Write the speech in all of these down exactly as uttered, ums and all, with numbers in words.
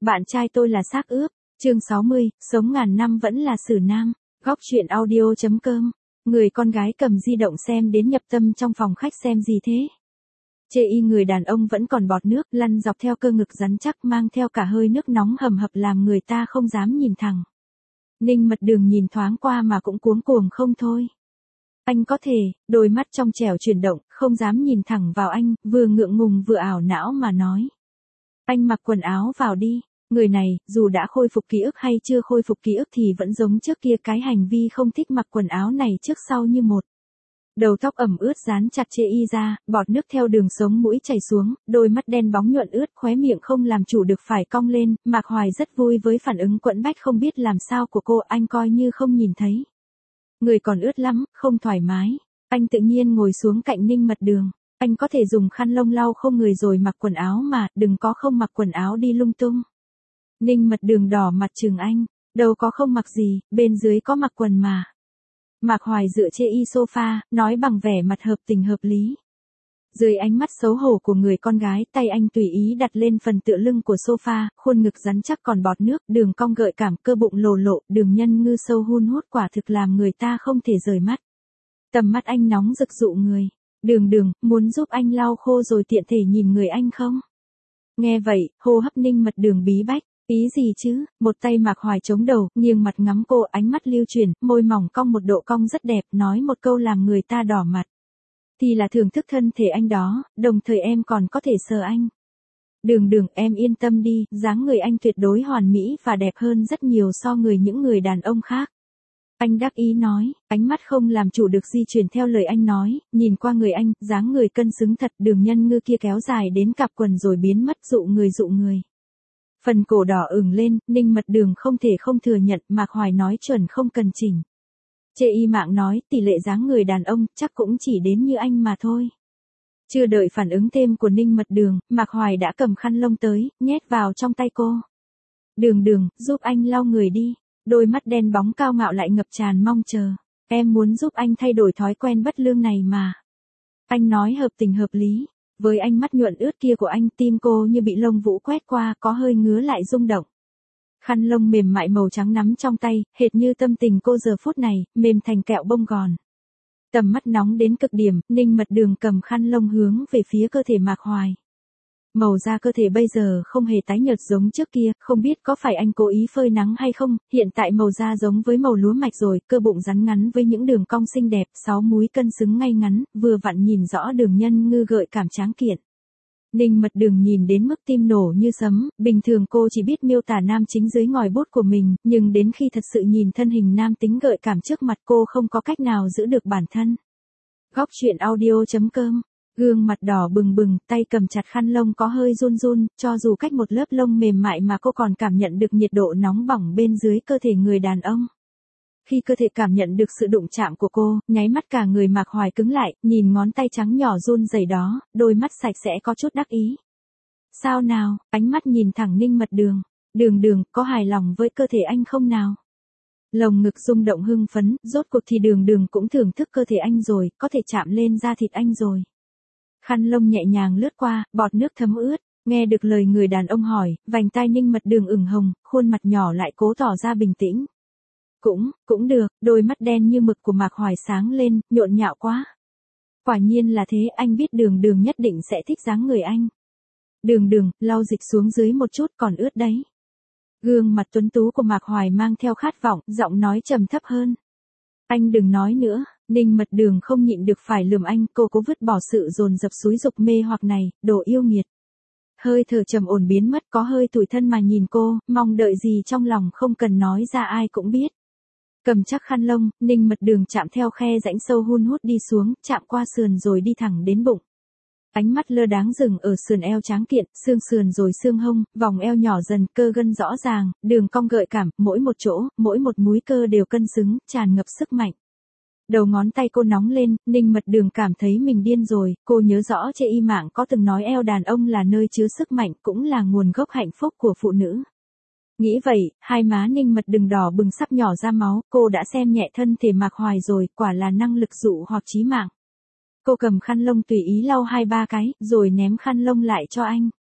Bạn trai tôi là xác ướp. Chương sáu mươi, sống ngàn năm vẫn là xử nam. Góc truyện audio chấm com. Người con gái cầm di động xem đến nhập tâm trong phòng khách xem gì thế. Chê y người đàn ông vẫn còn bọt nước lăn dọc theo cơ ngực rắn chắc mang theo cả hơi nước nóng hầm hập làm người ta không dám nhìn thẳng. Ninh Mật Đường nhìn thoáng qua mà cũng cuống cuồng không thôi. Anh có thể, đôi mắt trong trẻo chuyển động, không dám nhìn thẳng vào anh, vừa ngượng ngùng vừa ảo não mà nói. Anh mặc quần áo vào đi. Người này, dù đã khôi phục ký ức hay chưa khôi phục ký ức thì vẫn giống trước kia, cái hành vi không thích mặc quần áo này trước sau như một. Đầu tóc ẩm ướt dán chặt chê y ra, bọt nước theo đường sống mũi chảy xuống, đôi mắt đen bóng nhuận ướt, khóe miệng không làm chủ được phải cong lên. Mạc Hoài rất vui với phản ứng quẫn bách không biết làm sao của cô, anh coi như không nhìn thấy. Người còn ướt lắm, không thoải mái. Anh tự nhiên ngồi xuống cạnh Ninh Mật Đường. Anh có thể dùng khăn lông lau không người rồi mặc quần áo mà, đừng có không mặc quần áo đi lung tung. Ninh Mật Đường đỏ mặt trừng anh, đâu có không mặc gì, bên dưới có mặc quần mà. Mạc Hoài dựa chê y sofa, nói bằng vẻ mặt hợp tình hợp lý. Dưới ánh mắt xấu hổ của người con gái, tay anh tùy ý đặt lên phần tựa lưng của sofa, khuôn ngực rắn chắc còn bọt nước, đường cong gợi cảm, cơ bụng lồ lộ, đường nhân ngư sâu hun hút quả thực làm người ta không thể rời mắt. Tầm mắt anh nóng rực dụ người. Đường Đường, muốn giúp anh lau khô rồi tiện thể nhìn người anh không? Nghe vậy, hô hấp Ninh Mật Đường bí bách. Ý gì chứ? Một tay Mạc Hoài chống đầu, nghiêng mặt ngắm cô, ánh mắt lưu chuyển, môi mỏng cong một độ cong rất đẹp, nói một câu làm người ta đỏ mặt. Thì là thưởng thức thân thể anh đó, đồng thời em còn có thể sờ anh. Đường Đường, em yên tâm đi, dáng người anh tuyệt đối hoàn mỹ và đẹp hơn rất nhiều so người những người đàn ông khác. Anh đắc ý nói, ánh mắt không làm chủ được di chuyển theo lời anh nói, nhìn qua người anh, dáng người cân xứng thật, đường nhân ngư kia kéo dài đến cặp quần rồi biến mất dụ người dụ người. Phần cổ đỏ ửng lên, Ninh Mật Đường không thể không thừa nhận, Mạc Hoài nói chuẩn không cần chỉnh. Chê y mạng nói, tỷ lệ dáng người đàn ông, chắc cũng chỉ đến như anh mà thôi. Chưa đợi phản ứng thêm của Ninh Mật Đường, Mạc Hoài đã cầm khăn lông tới, nhét vào trong tay cô. Đường Đường, giúp anh lau người đi. Đôi mắt đen bóng cao ngạo lại ngập tràn mong chờ. Em muốn giúp anh thay đổi thói quen bất lương này mà. Anh nói hợp tình hợp lý. Với ánh mắt nhuận ướt kia của anh, tim cô như bị lông vũ quét qua, có hơi ngứa lại rung động. Khăn lông mềm mại màu trắng nắm trong tay, hệt như tâm tình cô giờ phút này, mềm thành kẹo bông gòn. Tầm mắt nóng đến cực điểm, Ninh Mật Đường cầm khăn lông hướng về phía cơ thể Mạc Hoài. Màu da cơ thể bây giờ không hề tái nhợt giống trước kia, không biết có phải anh cố ý phơi nắng hay không, hiện tại màu da giống với màu lúa mạch rồi, cơ bụng rắn ngắn với những đường cong xinh đẹp, sáu múi cân xứng ngay ngắn, vừa vặn nhìn rõ đường nhân ngư gợi cảm tráng kiện. Ninh Mật Đường nhìn đến mức tim nổ như sấm, bình thường cô chỉ biết miêu tả nam chính dưới ngòi bút của mình, nhưng đến khi thật sự nhìn thân hình nam tính gợi cảm trước mặt cô không có cách nào giữ được bản thân. Góc truyện audio chấm com. Gương mặt đỏ bừng bừng, tay cầm chặt khăn lông có hơi run run, cho dù cách một lớp lông mềm mại mà cô còn cảm nhận được nhiệt độ nóng bỏng bên dưới cơ thể người đàn ông. Khi cơ thể cảm nhận được sự đụng chạm của cô, nháy mắt cả người Mạc Hoài cứng lại, nhìn ngón tay trắng nhỏ run rẩy đó, đôi mắt sạch sẽ có chút đắc ý. Sao nào, ánh mắt nhìn thẳng Ninh Mật Đường. Đường Đường, có hài lòng với cơ thể anh không nào? Lồng ngực rung động hưng phấn, rốt cuộc thì Đường Đường cũng thưởng thức cơ thể anh rồi, có thể chạm lên da thịt anh rồi. Khăn lông nhẹ nhàng lướt qua, bọt nước thấm ướt, nghe được lời người đàn ông hỏi, vành tai Ninh Mật Đường ửng hồng, khuôn mặt nhỏ lại cố tỏ ra bình tĩnh. Cũng, cũng được, đôi mắt đen như mực của Mạc Hoài sáng lên, nhộn nhạo quá. Quả nhiên là thế, anh biết Đường Đường nhất định sẽ thích dáng người anh. Đường Đường, lau dịch xuống dưới một chút còn ướt đấy. Gương mặt tuấn tú của Mạc Hoài mang theo khát vọng, giọng nói trầm thấp hơn. Anh đừng nói nữa. Ninh Mật Đường không nhịn được phải lườm anh, cô cố vứt bỏ sự dồn dập xúi dục mê hoặc này, đồ yêu nghiệt. Hơi thở trầm ổn biến mất, có hơi tủi thân mà nhìn cô, mong đợi gì trong lòng không cần nói ra ai cũng biết. Cầm chắc khăn lông, Ninh Mật Đường chạm theo khe rãnh sâu hun hút đi xuống, chạm qua sườn rồi đi thẳng đến bụng. Ánh mắt lơ đáng dừng ở sườn eo tráng kiện, xương sườn rồi xương hông, vòng eo nhỏ dần, cơ gân rõ ràng, đường cong gợi cảm, mỗi một chỗ, mỗi một múi cơ đều cân xứng, tràn ngập sức mạnh. Đầu ngón tay cô nóng lên, Ninh Mật Đường cảm thấy mình điên rồi, cô nhớ rõ chê y mạng có từng nói eo đàn ông là nơi chứa sức mạnh, cũng là nguồn gốc hạnh phúc của phụ nữ. Nghĩ vậy, hai má Ninh Mật Đường đỏ bừng sắp nhỏ ra máu, cô đã xem nhẹ thân thể Mạc Hoài rồi, quả là năng lực dụ hoặc chí mạng. Cô cầm khăn lông tùy ý lau hai ba cái, rồi ném khăn lông lại cho anh.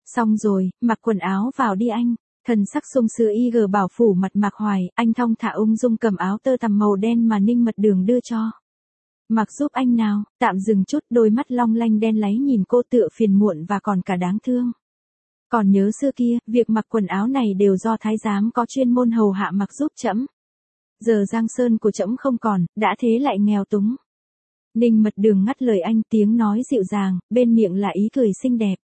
Xong rồi, mặc quần áo vào đi anh. Thần sắc sung sướng y gờ bảo phủ mặt Mạc Hoài, anh thong thả ung dung cầm áo tơ tằm màu đen mà Ninh Mật Đường đưa cho. Mặc giúp anh nào, tạm dừng chút, đôi mắt long lanh đen láy nhìn cô tựa phiền muộn và còn cả đáng thương. Còn nhớ xưa kia, việc mặc quần áo này đều do thái giám có chuyên môn hầu hạ mặc giúp trẫm. Giờ giang sơn của trẫm không còn, đã thế lại nghèo túng. Ninh Mật Đường ngắt lời anh, tiếng nói dịu dàng, bên miệng là ý cười xinh đẹp.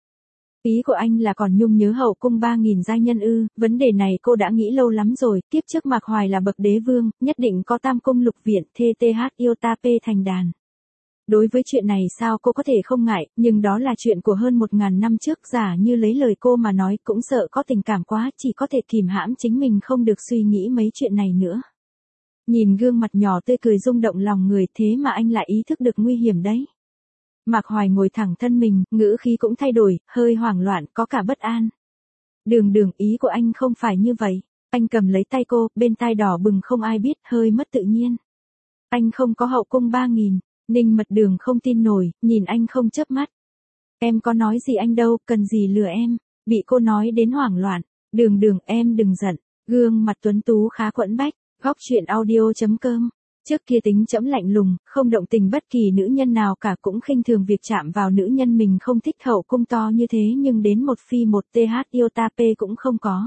Ý của anh là còn nhung nhớ hậu cung ba nghìn giai nhân ư? Vấn đề này cô đã nghĩ lâu lắm rồi, kiếp trước Mạc Hoài là bậc đế vương, nhất định có tam cung lục viện, thê tê hát yêu ta pê thành đàn. Đối với chuyện này sao cô có thể không ngại, nhưng đó là chuyện của hơn một ngàn năm trước, giả như lấy lời cô mà nói cũng sợ có tình cảm quá, chỉ có thể kìm hãm chính mình không được suy nghĩ mấy chuyện này nữa. Nhìn gương mặt nhỏ tươi cười rung động lòng người, thế mà anh lại ý thức được nguy hiểm đấy. Mạc Hoài ngồi thẳng thân mình, ngữ khí cũng thay đổi, hơi hoảng loạn, có cả bất an. Đường Đường, ý của anh không phải như vậy. Anh cầm lấy tay cô, bên tai đỏ bừng không ai biết, hơi mất tự nhiên. Anh không có hậu cung ba nghìn. Ninh Mật Đường không tin nổi, nhìn anh không chớp mắt. Em có nói gì anh đâu, cần gì lừa em. Bị cô nói đến hoảng loạn. Đường Đường, em đừng giận. Gương mặt tuấn tú khá quẫn bách. Góc truyện audio chấm com. Trước kia tính trẫm lạnh lùng, không động tình bất kỳ nữ nhân nào cả, cũng khinh thường việc chạm vào nữ nhân mình không thích, hậu cung to như thế nhưng đến một phi một th yêu ta p cũng không có.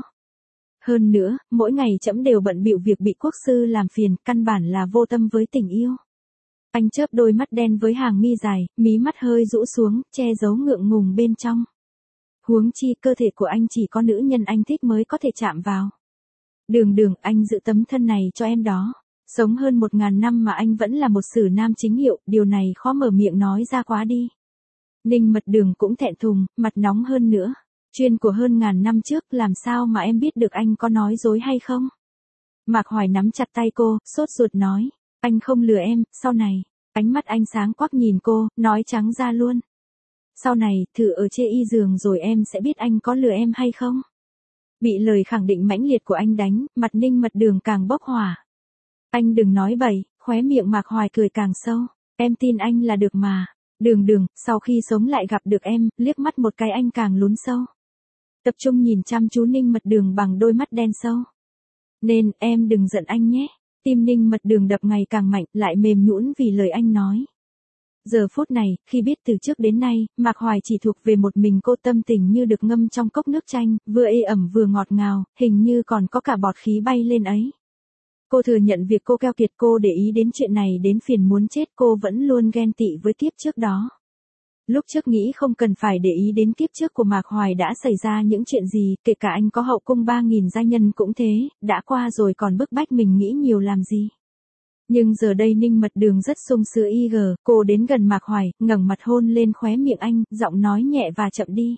Hơn nữa, mỗi ngày trẫm đều bận bịu việc bị quốc sư làm phiền, căn bản là vô tâm với tình yêu. Anh chớp đôi mắt đen với hàng mi dài, mí mắt hơi rũ xuống, che giấu ngượng ngùng bên trong. Huống chi cơ thể của anh chỉ có nữ nhân anh thích mới có thể chạm vào. Đường Đường, anh giữ tấm thân này cho em đó. Sống hơn một ngàn năm mà anh vẫn là một sử nam chính hiệu, điều này khó mở miệng nói ra quá đi. Ninh Mật Đường cũng thẹn thùng, mặt nóng hơn nữa. Chuyên của hơn ngàn năm trước, làm sao mà em biết được anh có nói dối hay không? Mạc Hoài nắm chặt tay cô, sốt ruột nói. Anh không lừa em, sau này. Ánh mắt anh sáng quắc nhìn cô, nói trắng ra luôn. Sau này, thử ở chê y giường rồi em sẽ biết anh có lừa em hay không? Bị lời khẳng định mãnh liệt của anh đánh, mặt Ninh Mật Đường càng bốc hỏa. Anh đừng nói bậy, khóe miệng Mạc Hoài cười càng sâu. Em tin anh là được mà. Đường Đường, sau khi sống lại gặp được em, liếc mắt một cái anh càng lún sâu. Tập trung nhìn chăm chú Ninh Mật Đường bằng đôi mắt đen sâu. Nên, em đừng giận anh nhé. Tim Ninh Mật Đường đập ngày càng mạnh, lại mềm nhũn vì lời anh nói. Giờ phút này, khi biết từ trước đến nay, Mạc Hoài chỉ thuộc về một mình cô, tâm tình như được ngâm trong cốc nước chanh, vừa ê ẩm vừa ngọt ngào, hình như còn có cả bọt khí bay lên ấy. Cô thừa nhận việc cô keo kiệt, cô để ý đến chuyện này đến phiền muốn chết, cô vẫn luôn ghen tị với kiếp trước đó. Lúc trước nghĩ không cần phải để ý đến kiếp trước của Mạc Hoài đã xảy ra những chuyện gì, kể cả anh có hậu cung ba nghìn gia nhân cũng thế, đã qua rồi còn bức bách mình nghĩ nhiều làm gì. Nhưng giờ đây Ninh Mật Đường rất sung sướng y gờ, cô đến gần Mạc Hoài, ngẩng mặt hôn lên khóe miệng anh, giọng nói nhẹ và chậm đi.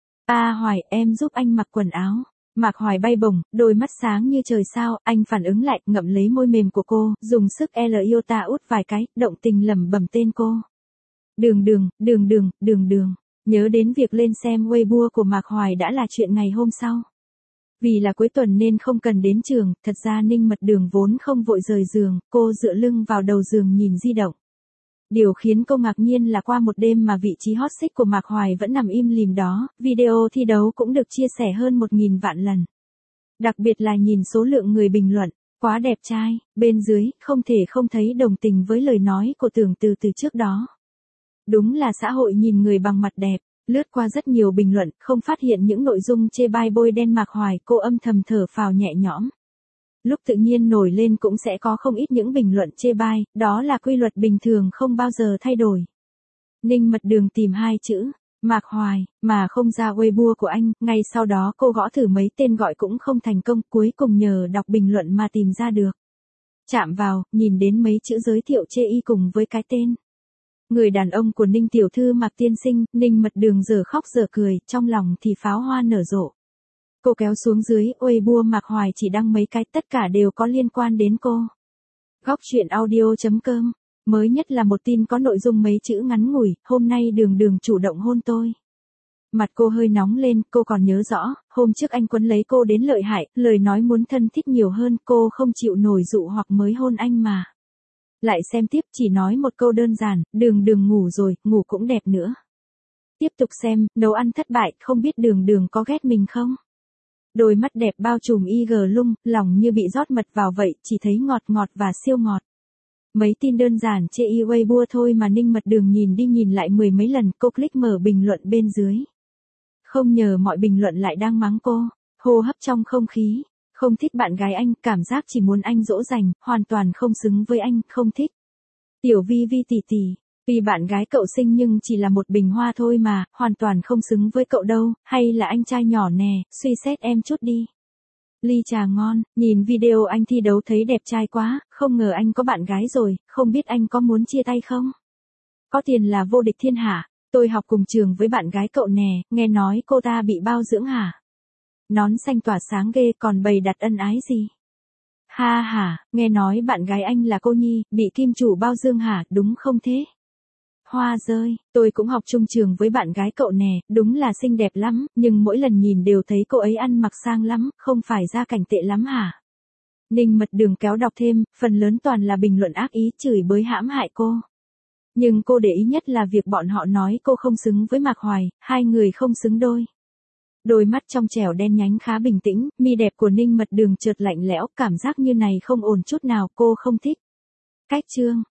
A Hoài, em giúp anh mặc quần áo. Mạc Hoài bay bổng, đôi mắt sáng như trời sao, anh phản ứng lại, ngậm lấy môi mềm của cô, dùng sức L iota út vài cái, động tình lẩm bẩm tên cô. Đường Đường, Đường Đường, Đường Đường. Nhớ đến việc lên xem Weibo của Mạc Hoài đã là chuyện ngày hôm sau. Vì là cuối tuần nên không cần đến trường, thật ra Ninh Mật Đường vốn không vội rời giường, cô dựa lưng vào đầu giường nhìn di động. Điều khiến cô ngạc nhiên là qua một đêm mà vị trí hot search của Mạc Hoài vẫn nằm im lìm đó, video thi đấu cũng được chia sẻ hơn một nghìn vạn lần. Đặc biệt là nhìn số lượng người bình luận, quá đẹp trai, bên dưới, không thể không thấy đồng tình với lời nói của Tưởng Từ từ trước đó. Đúng là xã hội nhìn người bằng mặt đẹp, lướt qua rất nhiều bình luận, không phát hiện những nội dung chê bai bôi đen Mạc Hoài, cô âm thầm thở phào nhẹ nhõm. Lúc tự nhiên nổi lên cũng sẽ có không ít những bình luận chê bai, đó là quy luật bình thường không bao giờ thay đổi. Ninh Mật Đường tìm hai chữ, Mạc Hoài, mà không ra Weibo của anh, ngay sau đó cô gõ thử mấy tên gọi cũng không thành công, cuối cùng nhờ đọc bình luận mà tìm ra được. Chạm vào, nhìn đến mấy chữ giới thiệu chê y cùng với cái tên. Người đàn ông của Ninh tiểu thư Mạc tiên sinh, Ninh Mật Đường giờ khóc giờ cười, trong lòng thì pháo hoa nở rộ. Cô kéo xuống dưới, Weibo Mạc Hoài chỉ đăng mấy cái, tất cả đều có liên quan đến cô. Góc truyện audio chấm com. Mới nhất là một tin có nội dung mấy chữ ngắn ngủi, hôm nay Đường Đường chủ động hôn tôi. Mặt cô hơi nóng lên, cô còn nhớ rõ, hôm trước anh quấn lấy cô đến lợi hại, lời nói muốn thân thiết nhiều hơn, cô không chịu nổi dụ hoặc mới hôn anh mà. Lại xem tiếp, chỉ nói một câu đơn giản, Đường Đường ngủ rồi, ngủ cũng đẹp nữa. Tiếp tục xem, nấu ăn thất bại, không biết Đường Đường có ghét mình không? Đôi mắt đẹp bao trùm y gờ lung, lòng như bị rót mật vào vậy, chỉ thấy ngọt ngọt và siêu ngọt. Mấy tin đơn giản chê y Weibo thôi mà Ninh Mật Đường nhìn đi nhìn lại mười mấy lần, cô click mở bình luận bên dưới. Không ngờ mọi bình luận lại đang mắng cô, hô hấp trong không khí. Không thích bạn gái anh, cảm giác chỉ muốn anh dỗ dành, hoàn toàn không xứng với anh, không thích. Tiểu Vi Vi tỷ tỷ, vì bạn gái cậu xinh nhưng chỉ là một bình hoa thôi mà, hoàn toàn không xứng với cậu đâu, hay là anh trai nhỏ nè, suy xét em chút đi. Ly trà ngon, nhìn video anh thi đấu thấy đẹp trai quá, không ngờ anh có bạn gái rồi, không biết anh có muốn chia tay không? Có tiền là vô địch thiên hạ, tôi học cùng trường với bạn gái cậu nè, nghe nói cô ta bị bao dưỡng hả? Nón xanh tỏa sáng ghê còn bày đặt ân ái gì? Ha ha, nghe nói bạn gái anh là cô Nhi, bị kim chủ bao dưỡng hả, đúng không thế? Hoa rơi, tôi cũng học chung trường với bạn gái cậu nè, đúng là xinh đẹp lắm, nhưng mỗi lần nhìn đều thấy cô ấy ăn mặc sang lắm, không phải gia cảnh tệ lắm hả? Ninh Mật Đường kéo đọc thêm, phần lớn toàn là bình luận ác ý chửi bới hãm hại cô. Nhưng cô để ý nhất là việc bọn họ nói cô không xứng với Mạc Hoài, hai người không xứng đôi. Đôi mắt trong trẻo đen nhánh khá bình tĩnh, mi đẹp của Ninh Mật Đường chợt lạnh lẽo, cảm giác như này không ổn chút nào, cô không thích. Cách chương